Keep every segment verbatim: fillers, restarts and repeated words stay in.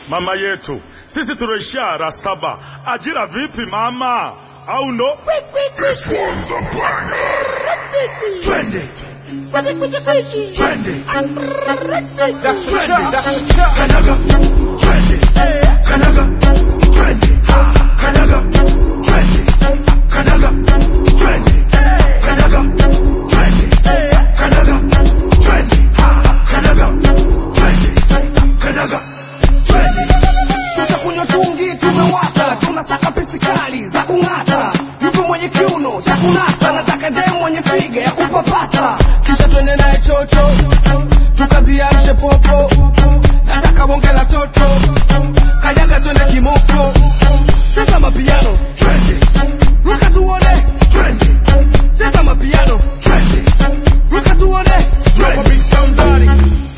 Mama yetu, sisi tulishara saba. Ajira vipi mama? Au ndo? This one's a banger. Twende. Twende. That's the chop. That's the chop. Kanaga. Twende. Kanaga. Twende. Kanaga. Twende. Kanaga. Twende. Kanaga. Twende. Kanaga. Twende. Kanaga. Twende. Kanaga. Twende. Tushakunywa tungi tumewaka, tunasaka pesi kali za kung'ata. Yupo mwenye kiuno cha kunasa, nataka demu mwenye figa ya kupapasa. Kisha twende naye chocho, tukaziamshe popo. Nataka bonge la toto, kanyaga twende kimoko. Cheza mapiano, Twende. ruka tuone. Twende. Cheza mapiano, Twende. ruka tuone. Twende. Big somebody.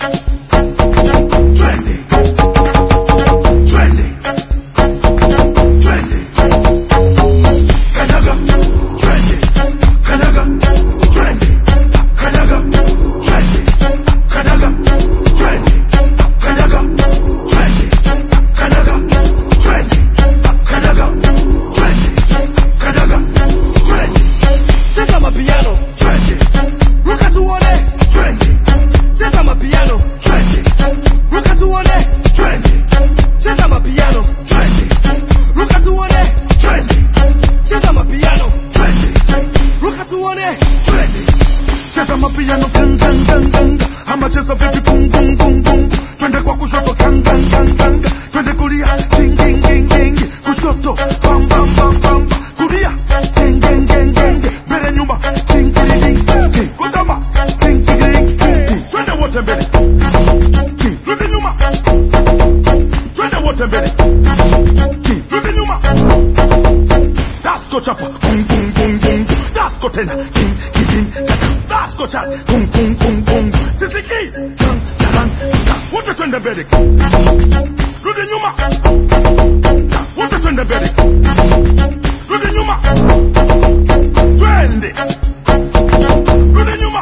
Twende. Twende. Twende. Kanaga. Twende. Kanaga. Twende. Kanaga. Twende. Kanaga. Twende. Kanaga. Twende. Kanaga. Twende. Kanaga. Twende. Kanaga. Twende. Cheza mapiano, Twende. ruka tuone. Twende. Cheza mapiano, Twende. ruka tuone. Twende. Cheza mapiano, Twende. ruka tuone. Twende. Cheza mapiano, Twende. ruka tuone. Twende. Cheza mapiano gang gang gang gang. Ama cheza vipi bum bum bum bum. Twende kwa kushoto gang gang gang gang. Twende kulia ding ding ding ding. Kushoto bam bam bam bam. Kulia ding ding ding ding. Mbele nyuma ding ding ding ding. Kutama ding ding ding ding. Twende wote mbele. Rudi nyuma. Twende wote mbele. Rudi nyuma. Dasko chapa bum bum bum bum. Dasko tena ding ding ding. Dasko chapa bum bum bum bum. Sisiki gang gang. Wote twende mbele. Rudi nyuma. Wote twende mbele. Rudi nyuma. Twende. Rudi nyuma.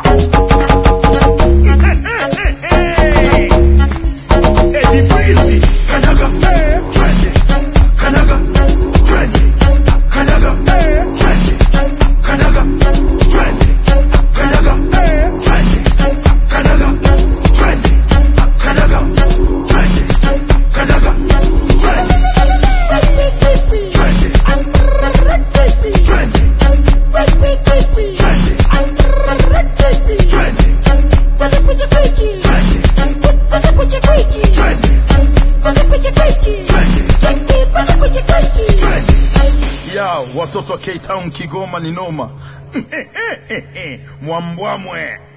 Eddie Breezy. Kanaga. Twende. Kanaga. Twende. Kanaga. Twende. Kanaga. Twende. Kanaga. Twende. Kanaga. Twende. Kanaga. Twende. Kanaga. Twende. Twende. Twende. Ya watoto wa K-Town Kigoma ni noma. Mwambwamwe.